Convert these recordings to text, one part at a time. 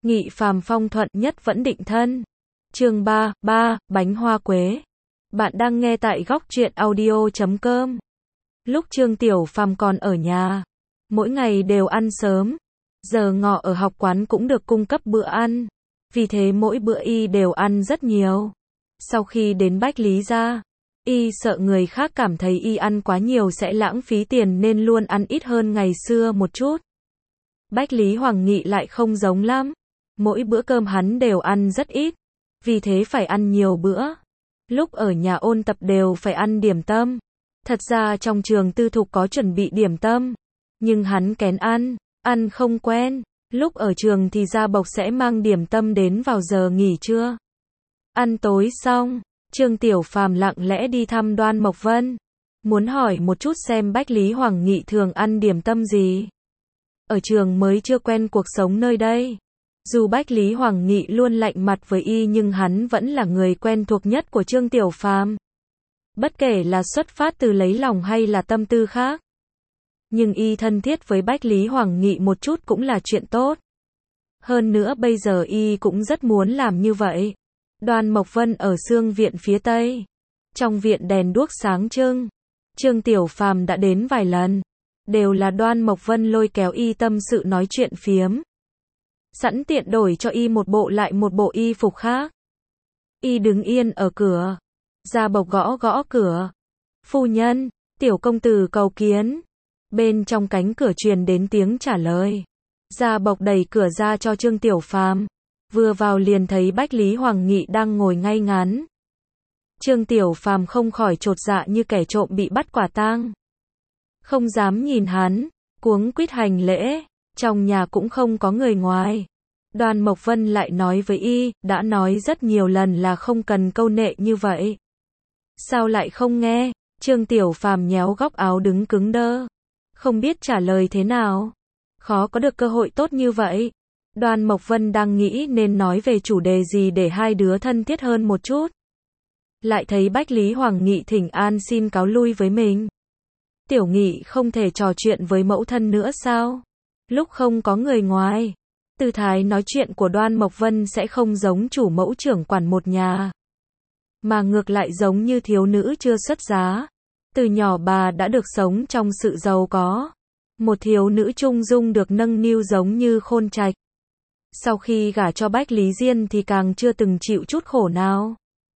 Nghị phàm phong thuận nhất vẫn định thân. Chương 3, bánh hoa quế. Bạn đang nghe tại góc truyện audio.com. Lúc Trương Tiểu Phàm còn ở nhà, mỗi ngày đều ăn sớm. Giờ ngọ ở học quán cũng được cung cấp bữa ăn. Vì thế mỗi bữa y đều ăn rất nhiều. Sau khi đến Bách Lý gia, y sợ người khác cảm thấy y ăn quá nhiều sẽ lãng phí tiền nên luôn ăn ít hơn ngày xưa một chút. Bách Lý Hoàng Nghị lại không giống lắm. Mỗi bữa cơm hắn đều ăn rất ít, vì thế phải ăn nhiều bữa. Lúc ở nhà ôn tập đều phải ăn điểm tâm. Thật ra trong trường tư thục có chuẩn bị điểm tâm, nhưng hắn kén ăn không quen. Lúc ở trường thì gia bộc sẽ mang điểm tâm đến vào giờ nghỉ trưa. Ăn tối xong, Trương Tiểu Phàm lặng lẽ đi thăm Đoan Mộc Vân, muốn hỏi một chút xem Bách Lý Hoàng Nghị thường ăn điểm tâm gì. Ở trường mới chưa quen cuộc sống nơi đây. Dù Bách Lý Hoàng Nghị luôn lạnh mặt với y nhưng hắn vẫn là người quen thuộc nhất của Trương Tiểu Phàm. Bất kể là xuất phát từ lấy lòng hay là tâm tư khác. Nhưng y thân thiết với Bách Lý Hoàng Nghị một chút cũng là chuyện tốt. Hơn nữa bây giờ y cũng rất muốn làm như vậy. Đoan Mộc Vân ở Xương viện phía Tây. Trong viện đèn đuốc sáng trưng. Trương Tiểu Phàm đã đến vài lần. Đều là Đoan Mộc Vân lôi kéo y tâm sự nói chuyện phiếm. Sẵn tiện đổi cho y một bộ lại một bộ y phục khác. Y đứng yên ở cửa. Gia bộc gõ gõ cửa. Phu nhân, tiểu công tử cầu kiến. Bên trong cánh cửa truyền đến tiếng trả lời. Gia bộc đẩy cửa ra cho Trương Tiểu Phàm. Vừa vào liền thấy Bách Lý Hoàng Nghị đang ngồi ngay ngắn. Trương Tiểu Phàm không khỏi chột dạ như kẻ trộm bị bắt quả tang. Không dám nhìn hắn, cuống quýt hành lễ. Trong nhà cũng không có người ngoài. Đoan Mộc Vân lại nói với y, đã nói rất nhiều lần là không cần câu nệ như vậy. Sao lại không nghe? Trương Tiểu Phàm nhéo góc áo đứng cứng đơ. Không biết trả lời thế nào. Khó có được cơ hội tốt như vậy. Đoan Mộc Vân đang nghĩ nên nói về chủ đề gì để hai đứa thân thiết hơn một chút. Lại thấy Bách Lý Hoàng Nghị thỉnh an xin cáo lui với mình. Tiểu Nghị không thể trò chuyện với mẫu thân nữa sao? Lúc không có người ngoài, tư thái nói chuyện của Đoan Mộc Vân sẽ không giống chủ mẫu trưởng quản một nhà, mà ngược lại giống như thiếu nữ chưa xuất giá. Từ nhỏ bà đã được sống trong sự giàu có. Một thiếu nữ trung dung được nâng niu giống như khôn trạch. Sau khi gả cho Bách Lý Diên thì càng chưa từng chịu chút khổ nào.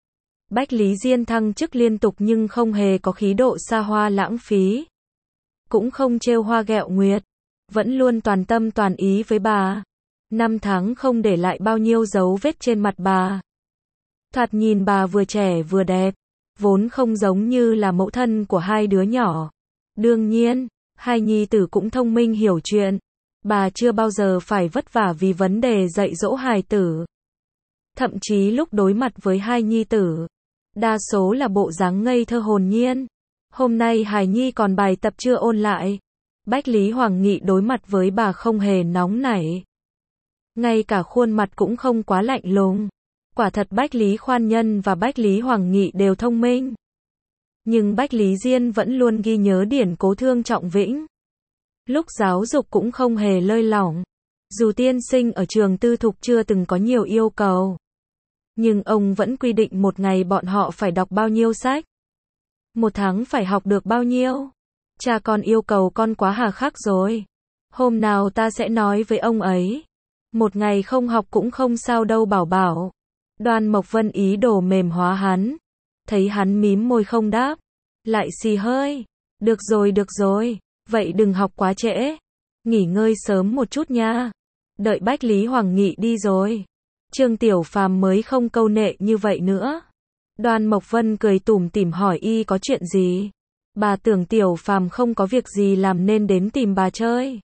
Bách Lý Diên thăng chức liên tục nhưng không hề có khí độ xa hoa lãng phí. Cũng không trêu hoa ghẹo nguyệt. Vẫn luôn toàn tâm toàn ý với bà. 5 tháng không để lại bao nhiêu dấu vết trên mặt bà. Thoạt nhìn bà vừa trẻ vừa đẹp. Vốn không giống như là mẫu thân của hai đứa nhỏ. Đương nhiên, hai nhi tử cũng thông minh hiểu chuyện. Bà chưa bao giờ phải vất vả vì vấn đề dạy dỗ hài tử. Thậm chí lúc đối mặt với hai nhi tử, đa số là bộ dáng ngây thơ hồn nhiên. Hôm nay hài nhi còn bài tập chưa ôn lại. Bách Lý Hoàng Nghị đối mặt với bà không hề nóng nảy. Ngay cả khuôn mặt cũng không quá lạnh lùng. Quả thật Bách Lý Khoan Nhân và Bách Lý Hoàng Nghị đều thông minh. Nhưng Bách Lý Diên vẫn luôn ghi nhớ điển cố Thương Trọng Vĩnh. Lúc giáo dục cũng không hề lơi lỏng. Dù tiên sinh ở trường tư thục chưa từng có nhiều yêu cầu, nhưng ông vẫn quy định một ngày bọn họ phải đọc bao nhiêu sách. Một tháng phải học được bao nhiêu. Cha con yêu cầu con quá hà khắc rồi. Hôm nào ta sẽ nói với ông ấy. Một ngày không học cũng không sao đâu bảo bảo. Đoan Mộc Vân ý đồ mềm hóa hắn. Thấy hắn mím môi không đáp. Lại xì hơi. Được rồi. Vậy đừng học quá trễ. Nghỉ ngơi sớm một chút nha. Đợi Bách Lý Hoàng Nghị đi rồi. Trương Tiểu Phàm mới không câu nệ như vậy nữa. Đoan Mộc Vân cười tủm tỉm hỏi y có chuyện gì. Bà tưởng Tiểu Phàm không có việc gì làm nên đến tìm bà chơi.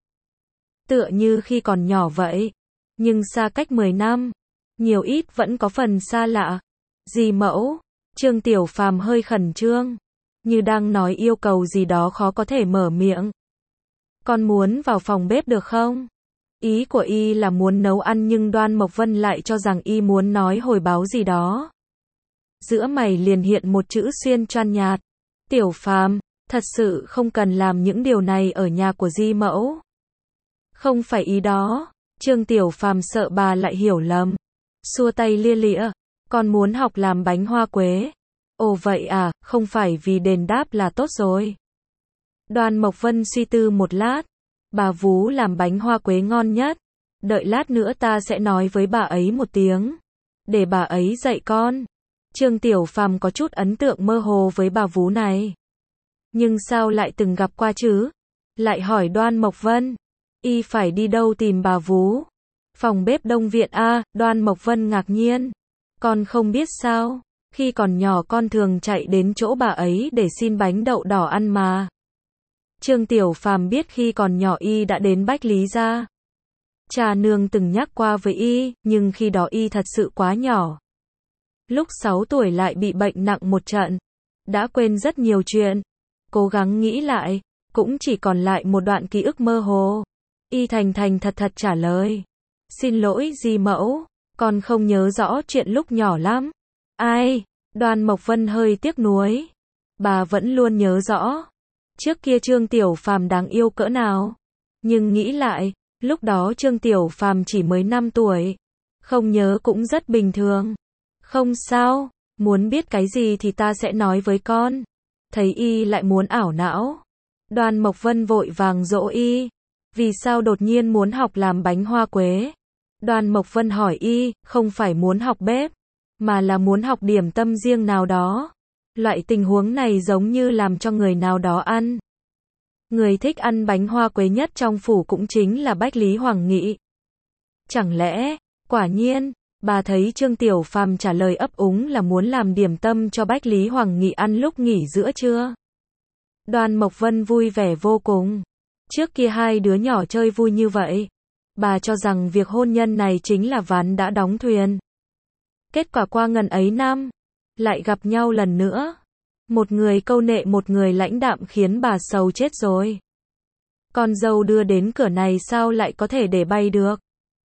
Tựa như khi còn nhỏ vậy. Nhưng xa cách 10 năm. Nhiều ít vẫn có phần xa lạ. Dì mẫu. Trương Tiểu Phàm hơi khẩn trương. Như đang nói yêu cầu gì đó khó có thể mở miệng. Con muốn vào phòng bếp được không? Ý của y là muốn nấu ăn nhưng Đoan Mộc Vân lại cho rằng y muốn nói hồi báo gì đó. Giữa mày liền hiện một chữ xuyên choan nhạt. Tiểu Phàm, thật sự không cần làm những điều này ở nhà của di mẫu. Không phải ý đó. Trương Tiểu Phàm sợ bà lại hiểu lầm. Xua tay lia lịa, con muốn học làm bánh hoa quế. Ồ vậy à, không phải vì đền đáp là tốt rồi. Đoàn Mộc Vân suy tư một lát. Bà Vú làm bánh hoa quế ngon nhất. Đợi lát nữa ta sẽ nói với bà ấy một tiếng. Để bà ấy dạy con. Trương Tiểu Phàm có chút ấn tượng mơ hồ với bà Vú này. Nhưng sao lại từng gặp qua chứ? Lại hỏi Đoan Mộc Vân. Y phải đi đâu tìm bà Vú? Phòng bếp Đông Viện a. Đoan Mộc Vân ngạc nhiên. Con không biết sao? Khi còn nhỏ con thường chạy đến chỗ bà ấy để xin bánh đậu đỏ ăn mà. Trương Tiểu Phàm biết khi còn nhỏ Y đã đến Bách Lý gia. Cha nương từng nhắc qua với Y, nhưng khi đó Y thật sự quá nhỏ. Lúc 6 tuổi lại bị bệnh nặng một trận. Đã quên rất nhiều chuyện. Cố gắng nghĩ lại, cũng chỉ còn lại một đoạn ký ức mơ hồ. Y thành thành thật thật trả lời. Xin lỗi di mẫu, con không nhớ rõ chuyện lúc nhỏ lắm. Ai? Đoan Mộc Vân hơi tiếc nuối. Bà vẫn luôn nhớ rõ. Trước kia Trương Tiểu Phàm đáng yêu cỡ nào. Nhưng nghĩ lại, lúc đó Trương Tiểu Phàm chỉ mới 5 tuổi. Không nhớ cũng rất bình thường. Không sao, muốn biết cái gì thì ta sẽ nói với con. Thấy Y lại muốn ảo não. Đoan Mộc Vân vội vàng dỗ Y. Vì sao đột nhiên muốn học làm bánh hoa quế? Đoan Mộc Vân hỏi Y, không phải muốn học bếp, mà là muốn học điểm tâm riêng nào đó. Loại tình huống này giống như làm cho người nào đó ăn. Người thích ăn bánh hoa quế nhất trong phủ cũng chính là Bách Lý Hoàng Nghị. Chẳng lẽ, quả nhiên, bà thấy Trương Tiểu Phàm trả lời ấp úng là muốn làm điểm tâm cho Bách Lý Hoàng Nghị ăn lúc nghỉ giữa trưa. Đoan Mộc Vân vui vẻ vô cùng. Trước kia hai đứa nhỏ chơi vui như vậy. Bà cho rằng việc hôn nhân này chính là ván đã đóng thuyền. Kết quả qua ngần ấy năm, lại gặp nhau lần nữa. Một người câu nệ một người lãnh đạm khiến bà sầu chết rồi. Con dâu đưa đến cửa này sao lại có thể để bay được?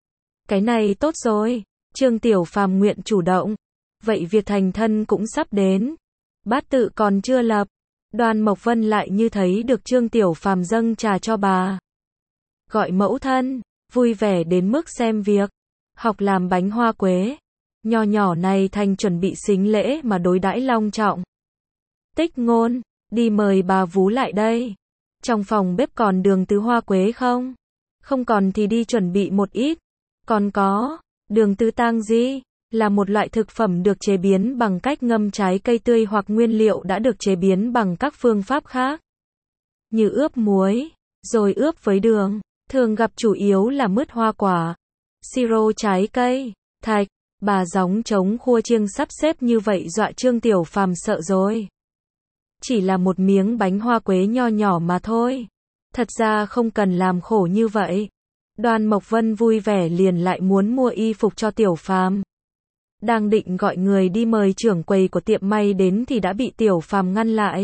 Cái này tốt rồi. Trương Tiểu Phàm nguyện chủ động. Vậy việc thành thân cũng sắp đến. Bát tự còn chưa lập. Đoan Mộc Vân lại như thấy được Trương Tiểu Phàm dâng trà cho bà. Gọi mẫu thân, vui vẻ đến mức xem việc. Học làm bánh hoa quế. Nho nhỏ này thành chuẩn bị sính lễ mà đối đãi long trọng. Tích Ngôn, đi mời bà Vú lại đây. Trong phòng bếp còn đường tứ hoa quế không? Không còn thì đi chuẩn bị một ít. Còn có, đường tứ tang gì? Là một loại thực phẩm được chế biến bằng cách ngâm trái cây tươi hoặc nguyên liệu đã được chế biến bằng các phương pháp khác. Như ướp muối, rồi ướp với đường. Thường gặp chủ yếu là mứt hoa quả, siro trái cây, thạch. Bà gióng trống khua chiêng sắp xếp như vậy dọa Trương Tiểu Phàm sợ rồi. Chỉ là một miếng bánh hoa quế nho nhỏ mà thôi. Thật ra không cần làm khổ như vậy. Đoan Mộc Vân vui vẻ liền lại muốn mua y phục cho Tiểu Phàm. Đang định gọi người đi mời trưởng quầy của tiệm may đến thì đã bị Tiểu Phàm ngăn lại.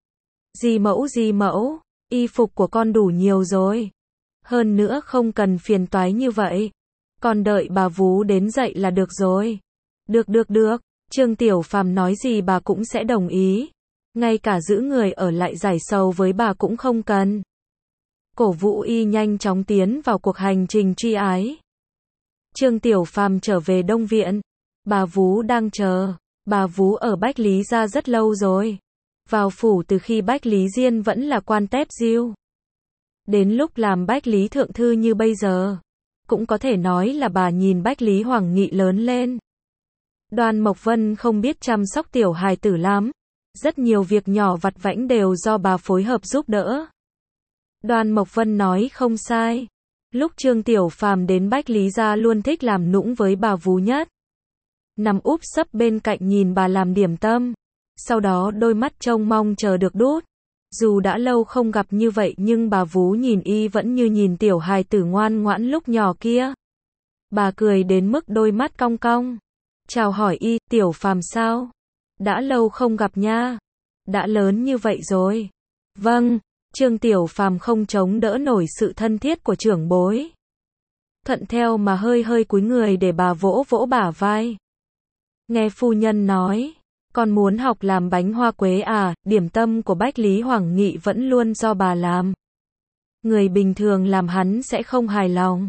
Di mẫu, y phục của con đủ nhiều rồi. Hơn nữa không cần phiền toái như vậy. Còn đợi bà Vú đến dậy là được rồi. Được. Trương Tiểu Phàm nói gì bà cũng sẽ đồng ý. Ngay cả giữ người ở lại giải sầu với bà cũng không cần. Cổ vũ Y nhanh chóng tiến vào cuộc hành trình truy ái. Trương Tiểu Phàm trở về Đông Viện. Bà Vú đang chờ. Bà Vú ở Bách Lý gia rất lâu rồi. Vào phủ từ khi Bách Lý Diên vẫn là quan tép diêu. Đến lúc làm Bách Lý thượng thư như bây giờ. Cũng có thể nói là bà nhìn Bách Lý Hoàng Nghị lớn lên. Đoan Mộc Vân không biết chăm sóc tiểu hài tử lắm. Rất nhiều việc nhỏ vặt vãnh đều do bà phối hợp giúp đỡ. Đoan Mộc Vân nói không sai. Lúc Trương Tiểu Phàm đến Bách Lý gia luôn thích làm nũng với bà Vú nhất. Nằm úp sấp bên cạnh nhìn bà làm điểm tâm. Sau đó đôi mắt trông mong chờ được đút. Dù đã lâu không gặp như vậy nhưng bà Vú nhìn Y vẫn như nhìn tiểu hài tử ngoan ngoãn lúc nhỏ kia. Bà cười đến mức đôi mắt cong cong. Chào hỏi Y, Tiểu Phàm sao? Đã lâu không gặp nha. Đã lớn như vậy rồi. Vâng, Trương Tiểu Phàm không chống đỡ nổi sự thân thiết của trưởng bối. Thuận theo mà hơi cúi người để bà vỗ vỗ bả vai. Nghe phu nhân nói. Con muốn học làm bánh hoa quế à, điểm tâm của Bách Lý Hoàng Nghị vẫn luôn do bà làm. Người bình thường làm hắn sẽ không hài lòng.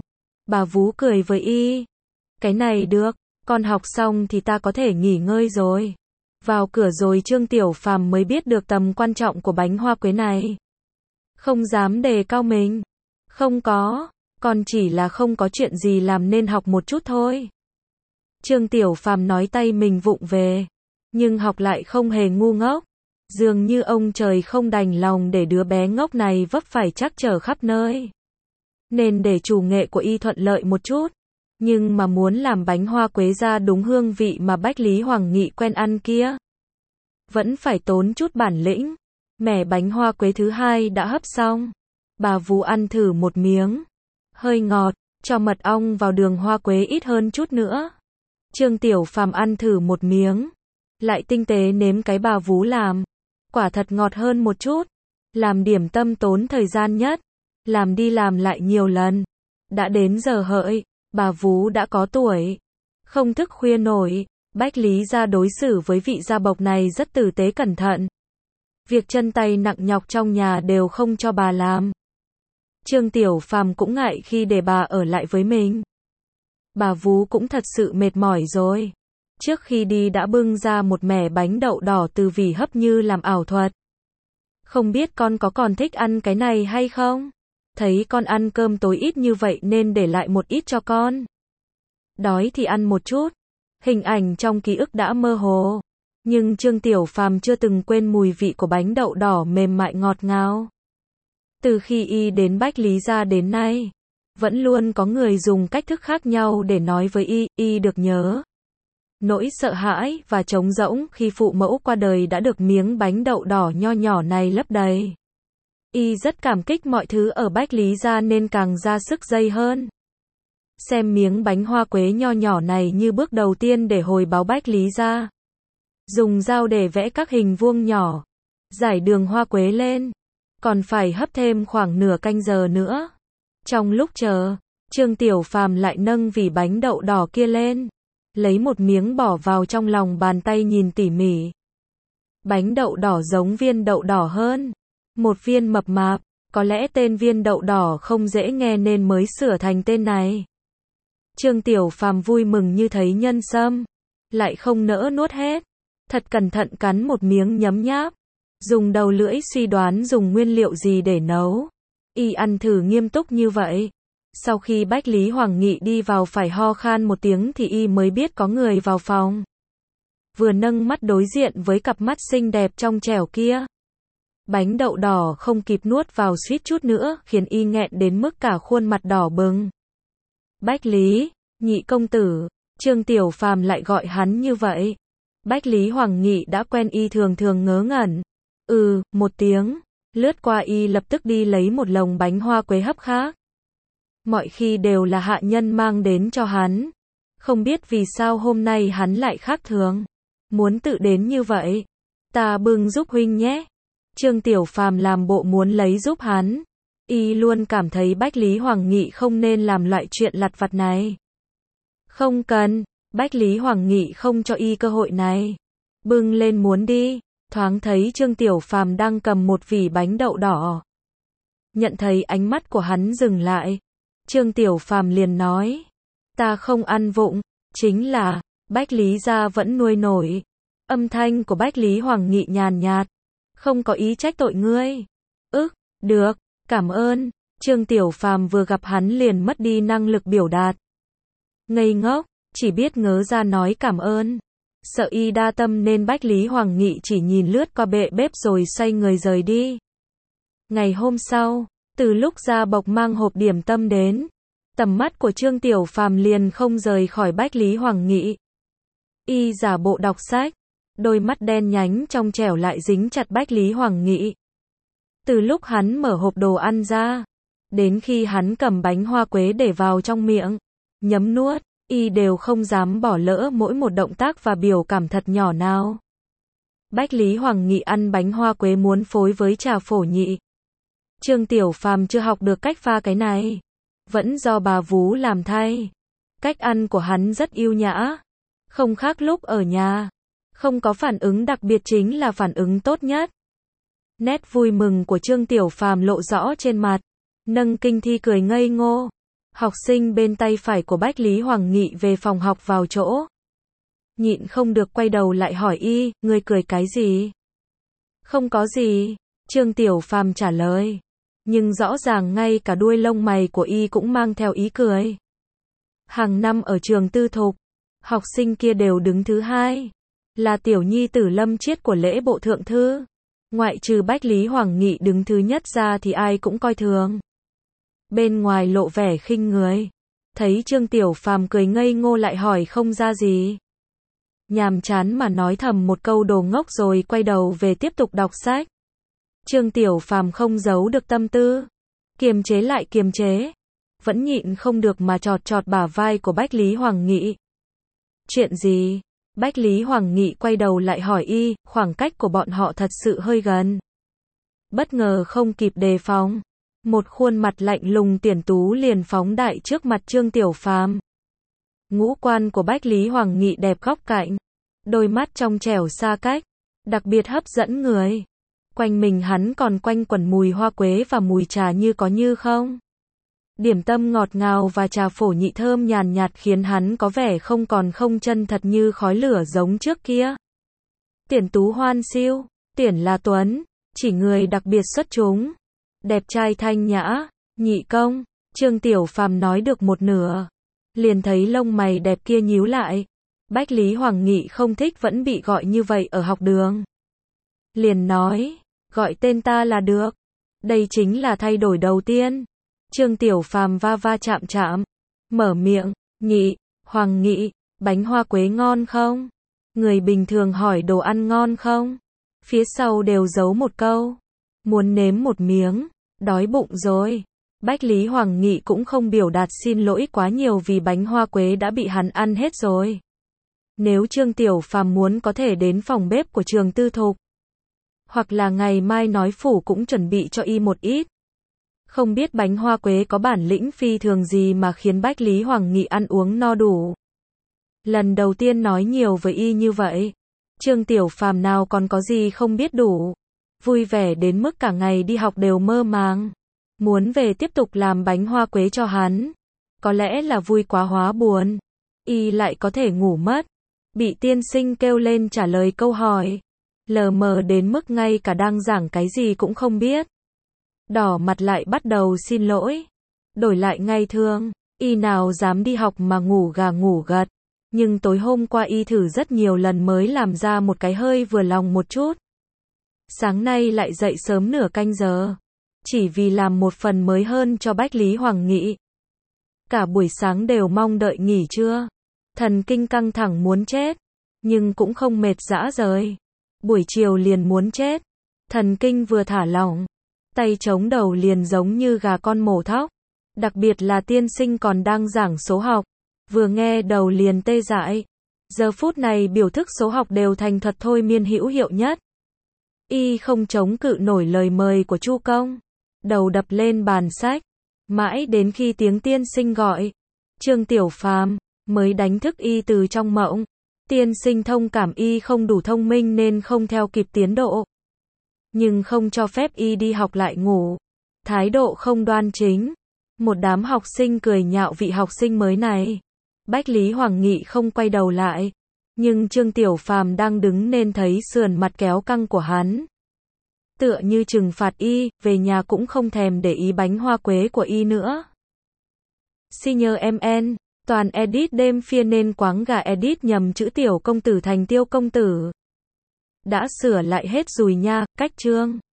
Bà vú cười với y. Cái này được, con học xong thì ta có thể nghỉ ngơi rồi. Vào cửa rồi Trương Tiểu Phàm mới biết được tầm quan trọng của bánh hoa quế này. Không dám đề cao mình. Không có, con chỉ là không có chuyện gì làm nên học một chút thôi. Trương Tiểu Phàm nói tay mình vụng về, nhưng học lại không hề ngu ngốc. Dường như ông trời không đành lòng để đứa bé ngốc này vấp phải trắc trở khắp nơi. Nên để chủ nghệ của y thuận lợi một chút. Nhưng mà muốn làm bánh hoa quế ra đúng hương vị mà Bách Lý Hoàng Nghị quen ăn kia, vẫn phải tốn chút bản lĩnh. Mẻ bánh hoa quế thứ hai đã hấp xong. Bà vú ăn thử một miếng. Hơi ngọt, cho mật ong vào đường hoa quế ít hơn chút nữa. Trương Tiểu Phàm ăn thử một miếng. Lại tinh tế nếm cái bà vú làm. Quả thật ngọt hơn một chút. Làm điểm tâm tốn thời gian nhất. Làm đi làm lại nhiều lần. Đã đến giờ hợi, bà vú đã có tuổi. Không thức khuya nổi. Bách Lý gia đối xử với vị gia bộc này rất tử tế cẩn thận. Việc chân tay nặng nhọc trong nhà đều không cho bà làm. Trương Tiểu Phàm cũng ngại khi để bà ở lại với mình. Bà vú cũng thật sự mệt mỏi rồi. Trước khi đi đã bưng ra một mẻ bánh đậu đỏ từ vỉ hấp như làm ảo thuật. Không biết con có còn thích ăn cái này hay không? Thấy con ăn cơm tối ít như vậy nên để lại một ít cho con. Đói thì ăn một chút. Hình ảnh trong ký ức đã mơ hồ. Nhưng Trương Tiểu Phàm chưa từng quên mùi vị của bánh đậu đỏ mềm mại ngọt ngào. Từ khi y đến Bách Lý gia đến nay, vẫn luôn có người dùng cách thức khác nhau để nói với y được nhớ. Nỗi sợ hãi và trống rỗng khi phụ mẫu qua đời đã được miếng bánh đậu đỏ nho nhỏ này lấp đầy. Y rất cảm kích mọi thứ ở Bách Lý gia nên càng ra sức dây hơn. Xem miếng bánh hoa quế nho nhỏ này như bước đầu tiên để hồi báo Bách Lý gia. Dùng dao để vẽ các hình vuông nhỏ, rải đường hoa quế lên, còn phải hấp thêm khoảng nửa canh giờ nữa. Trong lúc chờ, Trương Tiểu Phàm lại nâng vỉ bánh đậu đỏ kia lên, lấy một miếng bỏ vào trong lòng bàn tay nhìn tỉ mỉ. Bánh đậu đỏ giống viên đậu đỏ hơn, một viên mập mạp, có lẽ tên viên đậu đỏ không dễ nghe nên mới sửa thành tên này. Trương Tiểu Phàm vui mừng như thấy nhân sâm, lại không nỡ nuốt hết. Thật cẩn thận cắn một miếng nhấm nháp, dùng đầu lưỡi suy đoán dùng nguyên liệu gì để nấu. Y ăn thử nghiêm túc như vậy. Sau khi Bách Lý Hoàng Nghị đi vào phải ho khan một tiếng thì y mới biết có người vào phòng. Vừa nâng mắt đối diện với cặp mắt xinh đẹp trong trẻo kia. Bánh đậu đỏ không kịp nuốt vào suýt chút nữa khiến y nghẹn đến mức cả khuôn mặt đỏ bừng. Bách Lý, nhị công tử, Trương Tiểu Phàm lại gọi hắn như vậy. Bách Lý Hoàng Nghị đã quen y thường thường ngớ ngẩn. Một tiếng, lướt qua y lập tức đi lấy một lồng bánh hoa quế hấp khác. Mọi khi đều là hạ nhân mang đến cho hắn. Không biết vì sao hôm nay hắn lại khác thường. Muốn tự đến như vậy. Ta bưng giúp huynh nhé. Trương Tiểu Phàm làm bộ muốn lấy giúp hắn. Y luôn cảm thấy Bách Lý Hoàng Nghị không nên làm loại chuyện lặt vặt này. Không cần. Bách Lý Hoàng Nghị không cho y cơ hội này. Bưng lên muốn đi, thoáng thấy Trương Tiểu Phàm đang cầm một vỉ bánh đậu đỏ. Nhận thấy ánh mắt của hắn dừng lại, Trương Tiểu Phàm liền nói, ta không ăn vụng, chính là, Bách Lý gia vẫn nuôi nổi. Âm thanh của Bách Lý Hoàng Nghị nhàn nhạt, không có ý trách tội ngươi. Được, cảm ơn. Trương Tiểu Phàm vừa gặp hắn liền mất đi năng lực biểu đạt. Ngây ngốc. Chỉ biết ngớ ra nói cảm ơn. Sợ y đa tâm nên Bách Lý Hoàng Nghị chỉ nhìn lướt qua bệ bếp rồi xoay người rời đi. Ngày hôm sau, từ lúc Gia Bộc mang hộp điểm tâm đến, tầm mắt của Trương Tiểu Phàm liền không rời khỏi Bách Lý Hoàng Nghị. Y giả bộ đọc sách, đôi mắt đen nhánh trong trẻo lại dính chặt Bách Lý Hoàng Nghị. Từ lúc hắn mở hộp đồ ăn ra, đến khi hắn cầm bánh hoa quế để vào trong miệng, nhấm nuốt, y đều không dám bỏ lỡ mỗi một động tác và biểu cảm thật nhỏ nào. Bách Lý Hoàng Nghị ăn bánh hoa quế muốn phối với trà phổ nhị. Trương Tiểu Phàm chưa học được cách pha cái này, vẫn do bà vú làm thay. Cách ăn của hắn rất yêu nhã, không khác lúc ở nhà, không có phản ứng đặc biệt chính là phản ứng tốt nhất. Nét vui mừng của Trương Tiểu Phàm lộ rõ trên mặt, nâng kinh thi cười ngây ngô. Học sinh bên tay phải của Bách Lý Hoàng Nghị về phòng học vào chỗ. Nhịn không được quay đầu lại hỏi y, ngươi cười cái gì? Không có gì, Trương Tiểu Phàm trả lời. Nhưng rõ ràng ngay cả đuôi lông mày của y cũng mang theo ý cười. Hàng năm ở trường tư thục, học sinh kia đều đứng thứ hai. Là tiểu nhi tử Lâm Chiết của lễ bộ thượng thư. Ngoại trừ Bách Lý Hoàng Nghị đứng thứ nhất ra thì ai cũng coi thường. Bên ngoài lộ vẻ khinh người. Thấy Trương Tiểu Phàm cười ngây ngô lại hỏi không ra gì. Nhàm chán mà nói thầm một câu đồ ngốc rồi quay đầu về tiếp tục đọc sách. Trương Tiểu Phàm không giấu được tâm tư. Kiềm chế lại kiềm chế. Vẫn nhịn không được mà chọt chọt bả vai của Bách Lý Hoàng Nghị. Chuyện gì? Bách Lý Hoàng Nghị quay đầu lại hỏi y, khoảng cách của bọn họ thật sự hơi gần. Bất ngờ không kịp đề phòng. Một khuôn mặt lạnh lùng Tiền Tú liền phóng đại trước mặt Trương Tiểu Phàm. Ngũ quan của Bách Lý Hoàng Nghị đẹp góc cạnh. Đôi mắt trong trẻo xa cách. Đặc biệt hấp dẫn người. Quanh mình hắn còn quanh quẩn mùi hoa quế và mùi trà như có như không. Điểm tâm ngọt ngào và trà phổ nhị thơm nhàn nhạt khiến hắn có vẻ không còn không chân thật như khói lửa giống trước kia. Tiền Tú hoan siêu, Tiền là Tuấn, chỉ người đặc biệt xuất chúng. Đẹp trai thanh nhã, nhị công, Trương Tiểu Phàm nói được một nửa. Liền thấy lông mày đẹp kia nhíu lại. Bách Lý Hoàng Nghị không thích vẫn bị gọi như vậy ở học đường. Liền nói, gọi tên ta là được. Đây chính là thay đổi đầu tiên. Trương Tiểu Phàm va va chạm chạm. Mở miệng, Nghị, Hoàng Nghị, bánh hoa quế ngon không? Người bình thường hỏi đồ ăn ngon không? Phía sau đều giấu một câu. Muốn nếm một miếng, đói bụng rồi. Bách Lý Hoàng Nghị cũng không biểu đạt xin lỗi quá nhiều vì bánh hoa quế đã bị hắn ăn hết rồi. Nếu Trương Tiểu Phàm muốn có thể đến phòng bếp của trường tư thục. Hoặc là ngày mai nói phủ cũng chuẩn bị cho y một ít. Không biết bánh hoa quế có bản lĩnh phi thường gì mà khiến Bách Lý Hoàng Nghị ăn uống no đủ. Lần đầu tiên nói nhiều với y như vậy. Trương Tiểu Phàm nào còn có gì không biết đủ. Vui vẻ đến mức cả ngày đi học đều mơ màng. Muốn về tiếp tục làm bánh hoa quế cho hắn. Có lẽ là vui quá hóa buồn. Y lại có thể ngủ mất. Bị tiên sinh kêu lên trả lời câu hỏi. Lờ mờ đến mức ngay cả đang giảng cái gì cũng không biết. Đỏ mặt lại bắt đầu xin lỗi. Đổi lại ngày thường, y nào dám đi học mà ngủ gà ngủ gật. Nhưng tối hôm qua y thử rất nhiều lần mới làm ra một cái hơi vừa lòng một chút. Sáng nay lại dậy sớm nửa canh giờ. Chỉ vì làm một phần mới hơn cho Bách Lý Hoàng Nghị. Cả buổi sáng đều mong đợi nghỉ trưa. Thần kinh căng thẳng muốn chết. Nhưng cũng không mệt rã rời. Buổi chiều liền muốn chết. Thần kinh vừa thả lỏng. Tay chống đầu liền giống như gà con mổ thóc. Đặc biệt là tiên sinh còn đang giảng số học. Vừa nghe đầu liền tê dại. Giờ phút này biểu thức số học đều thành thuật thôi miên hữu hiệu nhất. Y không chống cự nổi lời mời của Chu Công. Đầu đập lên bàn sách. Mãi đến khi tiếng tiên sinh gọi. Trương Tiểu Phàm mới đánh thức y từ trong mộng. Tiên sinh thông cảm y không đủ thông minh nên không theo kịp tiến độ. Nhưng không cho phép y đi học lại ngủ. Thái độ không đoan chính. Một đám học sinh cười nhạo vị học sinh mới này. Bách Lý Hoàng Nghị không quay đầu lại. Nhưng Trương Tiểu Phàm đang đứng nên thấy sườn mặt kéo căng của hắn. Tựa như trừng phạt y, về nhà cũng không thèm để ý bánh hoa quế của y nữa. Senior MN, toàn edit đêm phiên nên quáng gà edit nhầm chữ Tiểu công tử thành Tiêu công tử. Đã sửa lại hết rồi nha, cách chương.